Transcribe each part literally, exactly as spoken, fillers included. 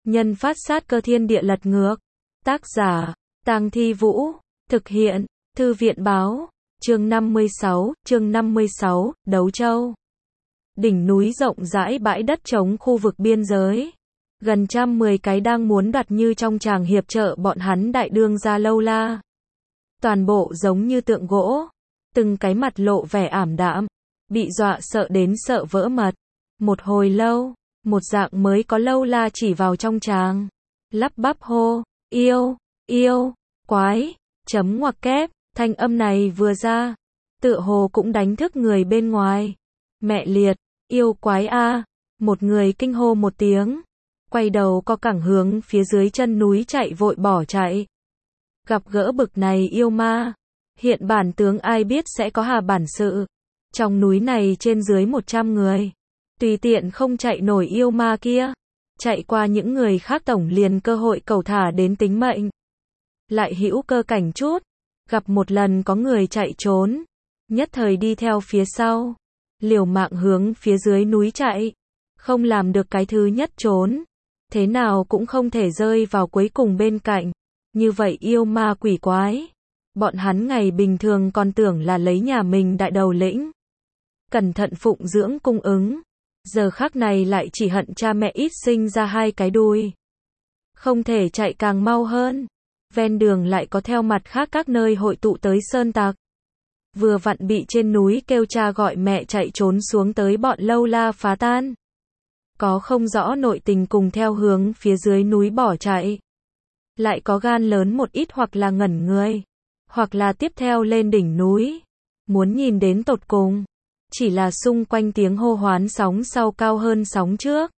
Nhân phát sát cơ thiên địa lật ngược. Tác giả, Tang Thi Vũ. Thực hiện, Thư viện báo. Chương năm mươi sáu, chương năm mươi sáu, Đấu Châu. Đỉnh núi rộng rãi bãi đất trống khu vực biên giới. Gần trăm mười cái đang muốn đoạt như trong tràng hiệp trợ bọn hắn đại đương gia lâu la. Toàn bộ giống như tượng gỗ. Từng cái mặt lộ vẻ ảm đạm. Bị dọa sợ đến sợ vỡ mật. Một hồi lâu, một dạng mới có lâu la chỉ vào trong tràng. Lắp bắp hô, yêu, yêu, quái, chấm ngoặc kép, thanh âm này vừa ra. Tựa hồ cũng đánh thức người bên ngoài. Mẹ liệt, yêu quái a, một người kinh hô một tiếng. Quay đầu co cẳng hướng phía dưới chân núi chạy vội bỏ chạy. Gặp gỡ bực này yêu ma. Hiện bản tướng ai biết sẽ có hà bản sự. Trong núi này trên dưới một trăm người. Tùy tiện không chạy nổi yêu ma kia. Chạy qua những người khác tổng liền cơ hội cầu thả đến tính mệnh. Lại hữu cơ cảnh chút. Gặp một lần có người chạy trốn. Nhất thời đi theo phía sau. Liều mạng hướng phía dưới núi chạy. Không làm được cái thứ nhất trốn. Thế nào cũng không thể rơi vào cuối cùng bên cạnh. Như vậy yêu ma quỷ quái. Bọn hắn ngày bình thường còn tưởng là lấy nhà mình đại đầu lĩnh. Cẩn thận phụng dưỡng cung ứng. Giờ khắc này lại chỉ hận cha mẹ ít sinh ra hai cái đuôi. Không thể chạy càng mau hơn. Ven đường lại có theo mặt khác các nơi hội tụ tới sơn tặc. Vừa vặn bị trên núi kêu cha gọi mẹ chạy trốn xuống tới bọn lâu la phá tan. Có không rõ nội tình cùng theo hướng phía dưới núi bỏ chạy. Lại có gan lớn một ít hoặc là ngẩn người. Hoặc là tiếp theo lên đỉnh núi. Muốn nhìn đến tột cùng. Chỉ là xung quanh tiếng hô hoán sóng sau cao hơn sóng trước.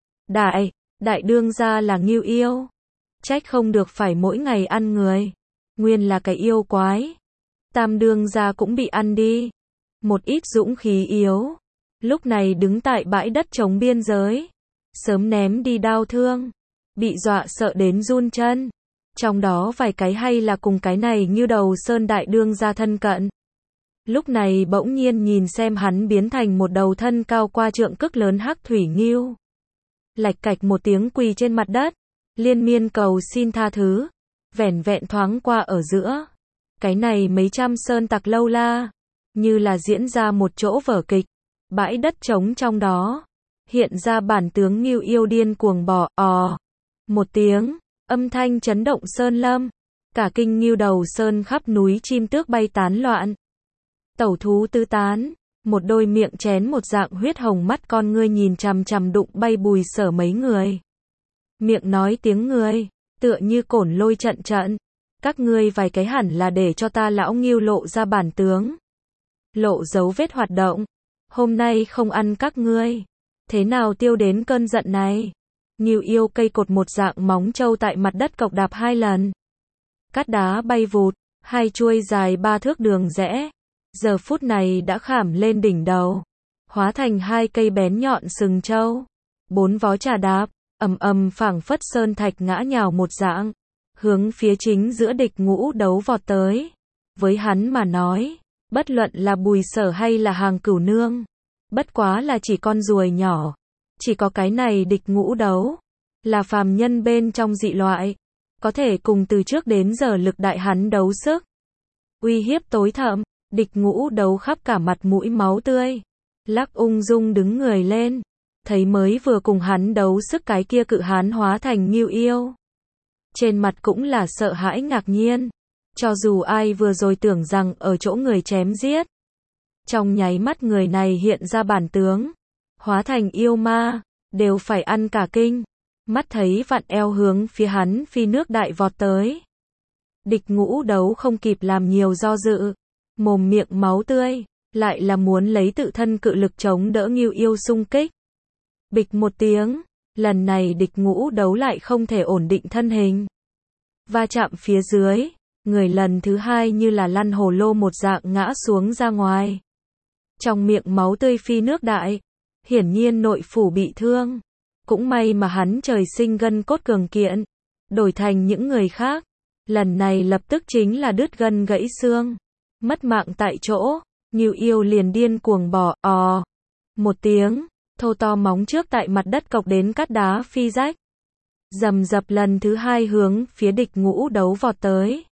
Đại, đại đương gia là Ngưu yêu. Trách không được phải mỗi ngày ăn người. Nguyên là cái yêu quái. Tam đương gia cũng bị ăn đi. Một ít dũng khí yếu. Lúc này đứng tại bãi đất trống biên giới. Sớm ném đi đao thương. Bị dọa sợ đến run chân. Trong đó vài cái hay là cùng cái này như đầu sơn đại đương gia thân cận. Lúc này bỗng nhiên nhìn xem hắn biến thành một đầu thân cao qua trượng cước lớn hắc thủy ngưu. Lạch cạch một tiếng quỳ trên mặt đất. Liên miên cầu xin tha thứ. Vẻn vẹn thoáng qua ở giữa. Cái này mấy trăm sơn tặc lâu la. Như là diễn ra một chỗ vở kịch. Bãi đất trống trong đó. Hiện ra bản tướng Ngưu yêu điên cuồng bò, ò. Một tiếng. Âm thanh chấn động sơn lâm. Cả kinh Ngưu đầu sơn khắp núi chim tước bay tán loạn. Tẩu thú tứ tán. Một đôi miệng chén một dạng huyết hồng mắt con ngươi nhìn chằm chằm đụng bay bùi sở mấy người. Miệng nói tiếng người. Tựa như cổn lôi trận trận. Các ngươi vài cái hẳn là để cho ta lão Ngưu lộ ra bản tướng. Lộ dấu vết hoạt động. Hôm nay không ăn các ngươi. Thế nào tiêu đến cơn giận này? Ngưu yêu cây cột một dạng móng trâu tại mặt đất cộc đạp hai lần. Cát đá bay vụt. Hai chuôi dài ba thước đường rẽ. Giờ phút này đã khảm lên đỉnh đầu. Hóa thành hai cây bén nhọn sừng trâu. Bốn vó trà đạp. Ầm ầm phảng phất sơn thạch ngã nhào một dạng. Hướng phía chính giữa địch ngũ đấu vọt tới. Với hắn mà nói. Bất luận là bùi sở hay là hàng cửu nương. Bất quá là chỉ con ruồi nhỏ. Chỉ có cái này địch ngũ đấu. Là phàm nhân bên trong dị loại. Có thể cùng từ trước đến giờ lực đại hắn đấu sức. Uy hiếp tối thậm. Địch ngũ đấu khắp cả mặt mũi máu tươi. Lắc ung dung đứng người lên. Thấy mới vừa cùng hắn đấu sức cái kia cự hán hóa thành Ngưu yêu. Trên mặt cũng là sợ hãi ngạc nhiên. Cho dù ai vừa rồi tưởng rằng ở chỗ người chém giết. Trong nháy mắt người này hiện ra bản tướng. Hóa thành yêu ma. Đều phải ăn cả kinh. Mắt thấy vặn eo hướng phía hắn phi nước đại vọt tới. Địch ngũ đấu không kịp làm nhiều do dự. Mồm miệng máu tươi. Lại là muốn lấy tự thân cự lực chống đỡ Ngưu yêu xung kích. Bịch một tiếng. Lần này địch ngũ đấu lại không thể ổn định thân hình. Va chạm phía dưới. Người lần thứ hai như là lăn hồ lô một dạng ngã xuống ra ngoài. Trong miệng máu tươi phi nước đại. Hiển nhiên nội phủ bị thương. Cũng may mà hắn trời sinh gân cốt cường kiện. Đổi thành những người khác. Lần này lập tức chính là đứt gân gãy xương. Mất mạng tại chỗ. Ngưu yêu liền điên cuồng bò, ò. Một tiếng. Thô to móng trước tại mặt đất cộc đến cát đá phi rách. rầm rập lần thứ hai hướng phía địch Ngũ Đấu vọt tới.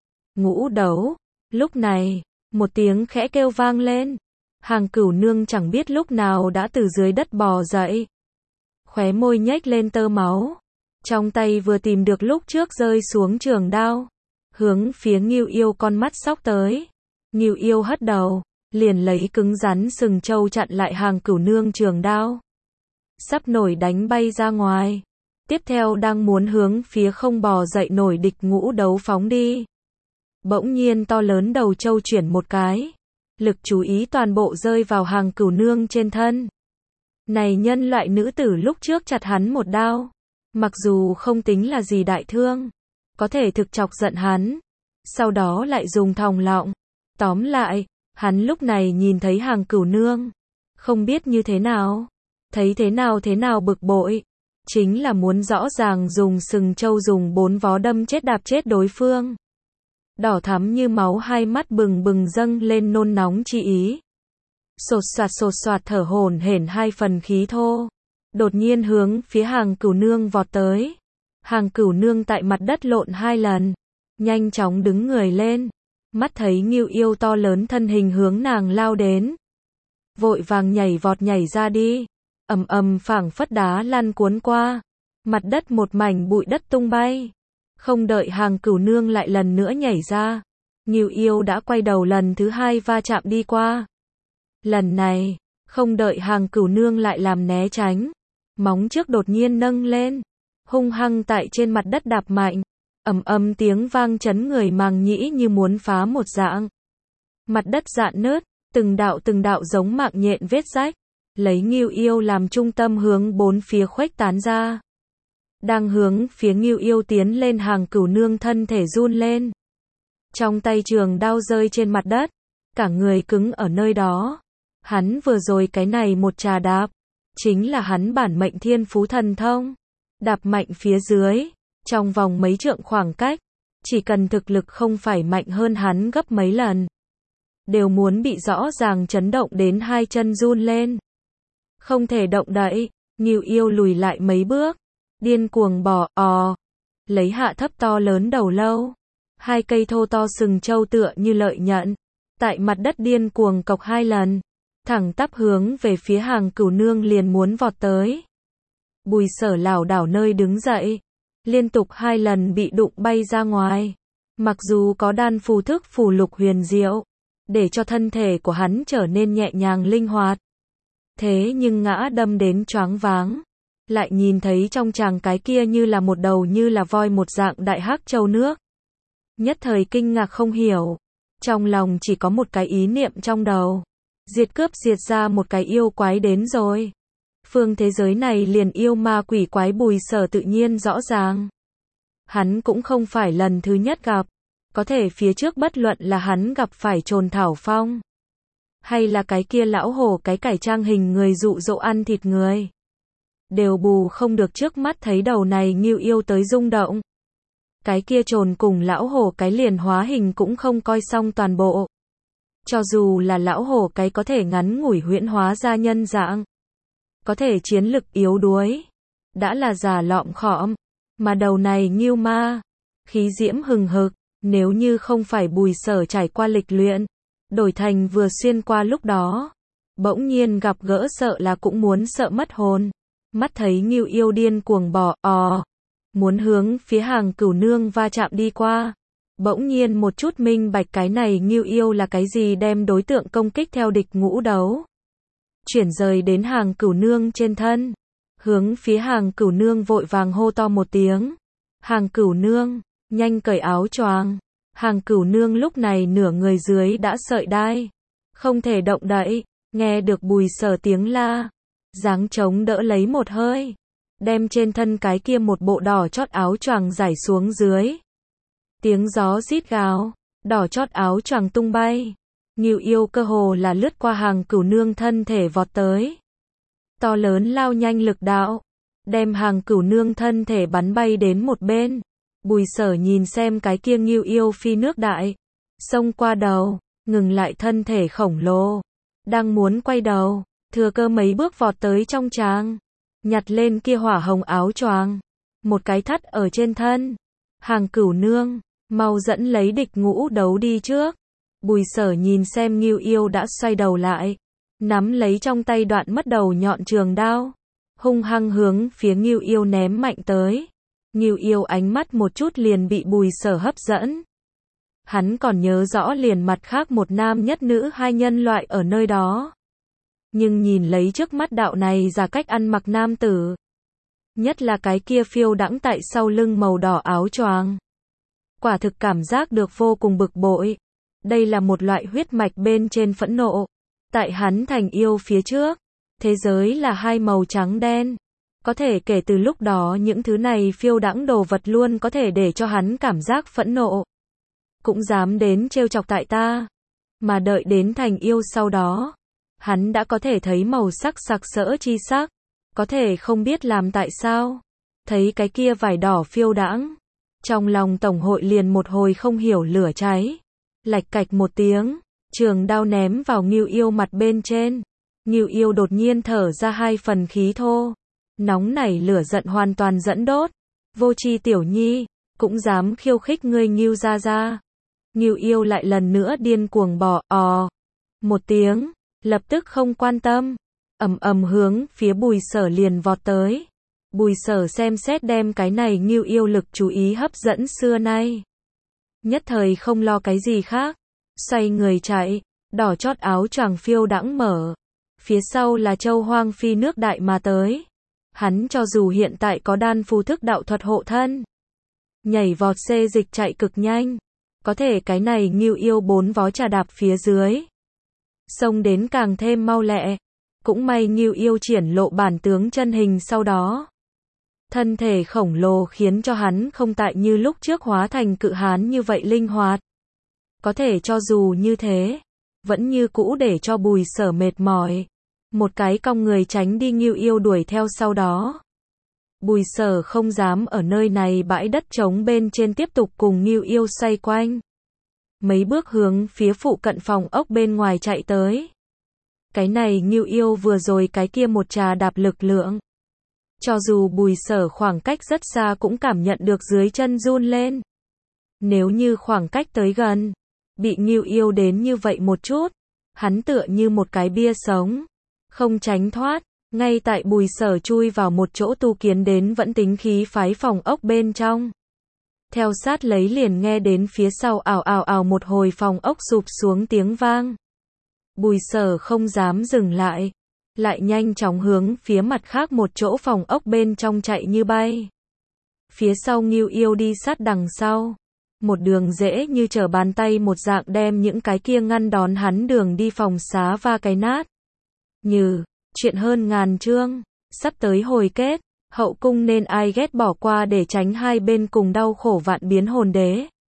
Ngũ Đấu, lúc này, một tiếng khẽ kêu vang lên. Hàng Cửu Nương chẳng biết lúc nào đã từ dưới đất bò dậy. Khóe môi nhếch lên tơ máu. Trong tay vừa tìm được lúc trước rơi xuống trường đao. Hướng phía Ngưu Yêu con mắt sóc tới. Ngưu Yêu hất đầu, liền lấy cứng rắn sừng trâu chặn lại Hàng Cửu Nương trường đao. Sắp nổi đánh bay ra ngoài. Tiếp theo đang muốn hướng phía không bò dậy nổi địch Ngũ Đấu phóng đi. Bỗng nhiên to lớn đầu trâu chuyển một cái. Lực chú ý toàn bộ rơi vào Hàng Cửu Nương trên thân. Này nhân loại nữ tử lúc trước chặt hắn một đao. Mặc dù không tính là gì đại thương. Có thể thực chọc giận hắn. Sau đó lại dùng thòng lọng. Tóm lại, hắn lúc này nhìn thấy Hàng Cửu Nương. Không biết như thế nào. Thấy thế nào thế nào bực bội. Chính là muốn rõ ràng dùng sừng trâu dùng bốn vó đâm chết đạp chết đối phương. Đỏ thắm như máu hai mắt bừng bừng dâng lên nôn nóng chi ý. Sột soạt sột soạt thở hổn hển hai phần khí thô. Đột nhiên hướng phía Hàng Cửu Nương vọt tới. Hàng Cửu Nương tại mặt đất lộn hai lần. Nhanh chóng đứng người lên. Mắt thấy Ngưu Yêu to lớn thân hình hướng nàng lao đến. Vội vàng nhảy vọt nhảy ra đi. Ầm ầm phảng phất đá lăn cuốn qua. Mặt đất một mảnh bụi đất tung bay. Không đợi Hàng Cửu Nương lại lần nữa nhảy ra. Ngưu Yêu đã quay đầu lần thứ hai va chạm đi qua. Lần này, không đợi Hàng Cửu Nương lại làm né tránh. Móng trước đột nhiên nâng lên. Hung hăng tại trên mặt đất đạp mạnh. Ầm ầm tiếng vang chấn người màng nhĩ như muốn phá một dạng. Mặt đất rạn nứt, từng đạo từng đạo giống mạng nhện vết rách. Lấy Ngưu Yêu làm trung tâm hướng bốn phía khuếch tán ra. Đang hướng phía Ngưu Yêu tiến lên Hàng Cửu Nương thân thể run lên. Trong tay trường đao rơi trên mặt đất. Cả người cứng ở nơi đó. Hắn vừa rồi cái này một trà đạp. Chính là hắn bản mệnh thiên phú thần thông. Đạp mạnh phía dưới. Trong vòng mấy trượng khoảng cách. Chỉ cần thực lực không phải mạnh hơn hắn gấp mấy lần. Đều muốn bị rõ ràng chấn động đến hai chân run lên. Không thể động đậy. Ngưu Yêu lùi lại mấy bước. Điên cuồng bò, ò. Lấy hạ thấp to lớn đầu lâu. Hai cây thô to sừng trâu tựa như lợi nhận. Tại mặt đất điên cuồng cọc hai lần. Thẳng tắp hướng về phía Hàng Cửu Nương liền muốn vọt tới. Bùi Sở lảo đảo nơi đứng dậy. Liên tục hai lần bị đụng bay ra ngoài. Mặc dù có đan phù thức phù lục huyền diệu. Để cho thân thể của hắn trở nên nhẹ nhàng linh hoạt. Thế nhưng ngã đâm đến choáng váng. Lại nhìn thấy trong chàng cái kia như là một đầu như là voi một dạng đại hắc trâu nước. Nhất thời kinh ngạc không hiểu. Trong lòng chỉ có một cái ý niệm trong đầu. Diệt cướp diệt ra một cái yêu quái đến rồi. Phương thế giới này liền yêu ma quỷ quái Bùi Sở tự nhiên rõ ràng. Hắn cũng không phải lần thứ nhất gặp. Có thể phía trước bất luận là hắn gặp phải Trồn Thảo Phong. Hay là cái kia lão hổ cái cải trang hình người dụ dỗ ăn thịt người. Đều bù không được trước mắt thấy đầu này Ngưu Yêu tới rung động. Cái kia trồn cùng lão hổ cái liền hóa hình cũng không coi xong toàn bộ. Cho dù là lão hổ cái có thể ngắn ngủi huyễn hóa ra nhân dạng. Có thể chiến lực yếu đuối. Đã là già lọm khọm. Mà đầu này Ngưu ma. Khí diễm hừng hực. Nếu như không phải Bùi Sở trải qua lịch luyện. Đổi thành vừa xuyên qua lúc đó. Bỗng nhiên gặp gỡ sợ là cũng muốn sợ mất hồn. Mắt thấy Ngưu Yêu điên cuồng bò, ò. Muốn hướng phía Hàng Cửu Nương va chạm đi qua. Bỗng nhiên một chút minh bạch cái này Ngưu Yêu là cái gì đem đối tượng công kích theo địch Ngũ Đấu. Chuyển rời đến Hàng Cửu Nương trên thân. Hướng phía Hàng Cửu Nương vội vàng hô to một tiếng. Hàng Cửu Nương, nhanh cởi áo choàng. Hàng Cửu Nương lúc này nửa người dưới đã sợi đai. Không thể động đậy. Nghe được Bùi Sở tiếng la. Giáng chống đỡ lấy một hơi. Đem trên thân cái kia một bộ đỏ chót áo choàng giải xuống dưới. Tiếng gió rít gào. Đỏ chót áo choàng tung bay. Ngưu Yêu cơ hồ là lướt qua Hàng Cửu Nương thân thể vọt tới. To lớn lao nhanh lực đạo. Đem Hàng Cửu Nương thân thể bắn bay đến một bên. Bùi Sở nhìn xem cái kia Ngưu Yêu phi nước đại. Xông qua đầu. Ngừng lại thân thể khổng lồ. Đang muốn quay đầu. Thừa cơ mấy bước vọt tới trong tràng. Nhặt lên kia hỏa hồng áo choàng. một cái thắt ở trên thân. Hàng Cửu nương, mau dẫn lấy địch ngũ đấu đi trước. Bùi Sở nhìn xem Ngưu Yêu đã xoay đầu lại, nắm lấy trong tay đoạn mất đầu nhọn trường đao, hung hăng hướng phía Ngưu Yêu ném mạnh tới. Ngưu Yêu ánh mắt một chút liền bị Bùi Sở hấp dẫn. Hắn còn nhớ rõ liền mặt khác một nam nhất nữ hai nhân loại ở nơi đó. Nhưng nhìn lấy trước mắt đạo này ra cách ăn mặc nam tử, nhất là cái kia phiêu đãng tại sau lưng màu đỏ áo choàng, quả thực cảm giác được vô cùng bực bội. Đây là một loại huyết mạch bên trên phẫn nộ. Tại hắn thành yêu phía trước, thế giới là hai màu trắng đen. Có thể kể từ lúc đó những thứ này phiêu đãng đồ vật luôn có thể để cho hắn cảm giác phẫn nộ. Cũng dám đến trêu chọc tại ta. Mà đợi đến thành yêu sau đó, hắn đã có thể thấy màu sắc sặc sỡ chi sắc. Có thể không biết làm tại sao. Thấy cái kia vải đỏ phiêu đãng, trong lòng tổng hội liền một hồi không hiểu lửa cháy. Lạch cạch một tiếng, trường đao ném vào Ngưu Yêu mặt bên trên. Ngưu Yêu đột nhiên thở ra hai phần khí thô. Nóng nảy lửa giận hoàn toàn dẫn đốt. Vô tri tiểu nhi, cũng dám khiêu khích ngươi Ngưu gia gia. Ngưu Yêu lại lần nữa điên cuồng bò, ò. Một tiếng, lập tức không quan tâm. Ầm ầm hướng phía Bùi Sở liền vọt tới. Bùi Sở xem xét đem cái này Ngưu Yêu lực chú ý hấp dẫn xưa nay. Nhất thời không lo cái gì khác. Xoay người chạy, đỏ chót áo choàng phiêu đãng mở. Phía sau là Châu Hoang phi nước đại mà tới. Hắn cho dù hiện tại có đan phù thức đạo thuật hộ thân, nhảy vọt xê dịch chạy cực nhanh, có thể cái này Ngưu Yêu bốn vó trà đạp phía dưới, xông đến càng thêm mau lẹ. Cũng may Ngưu Yêu triển lộ bản tướng chân hình sau đó. Thân thể khổng lồ khiến cho hắn không tại như lúc trước hóa thành cự hán như vậy linh hoạt. Có thể cho dù như thế, vẫn như cũ để cho Bùi Sở mệt mỏi. Một cái cong người tránh đi Ngưu Yêu đuổi theo sau đó. Bùi Sở không dám ở nơi này bãi đất trống bên trên tiếp tục cùng Ngưu Yêu xoay quanh. Mấy bước hướng phía phụ cận phòng ốc bên ngoài chạy tới. Cái này Ngưu Yêu vừa rồi cái kia một trà đạp lực lượng. Cho dù Bùi Sở khoảng cách rất xa cũng cảm nhận được dưới chân run lên. Nếu như khoảng cách tới gần, bị Ngưu Yêu đến như vậy một chút, hắn tựa như một cái bia sống, không tránh thoát. Ngay tại Bùi Sở chui vào một chỗ tu kiến đến vẫn tính khí phái phòng ốc bên trong. Theo sát lấy liền nghe đến phía sau ào ào ào một hồi phòng ốc sụp xuống tiếng vang. Bùi Sở không dám dừng lại, lại nhanh chóng hướng phía mặt khác một chỗ phòng ốc bên trong chạy như bay. Phía sau Ngưu Yêu đi sát đằng sau, một đường dễ như trở bàn tay một dạng đem những cái kia ngăn đón hắn đường đi phòng xá va cái nát. Như, chuyện hơn ngàn chương, sắp tới hồi kết, hậu cung nên ai ghét bỏ qua để tránh hai bên cùng đau khổ vạn biến hồn đế.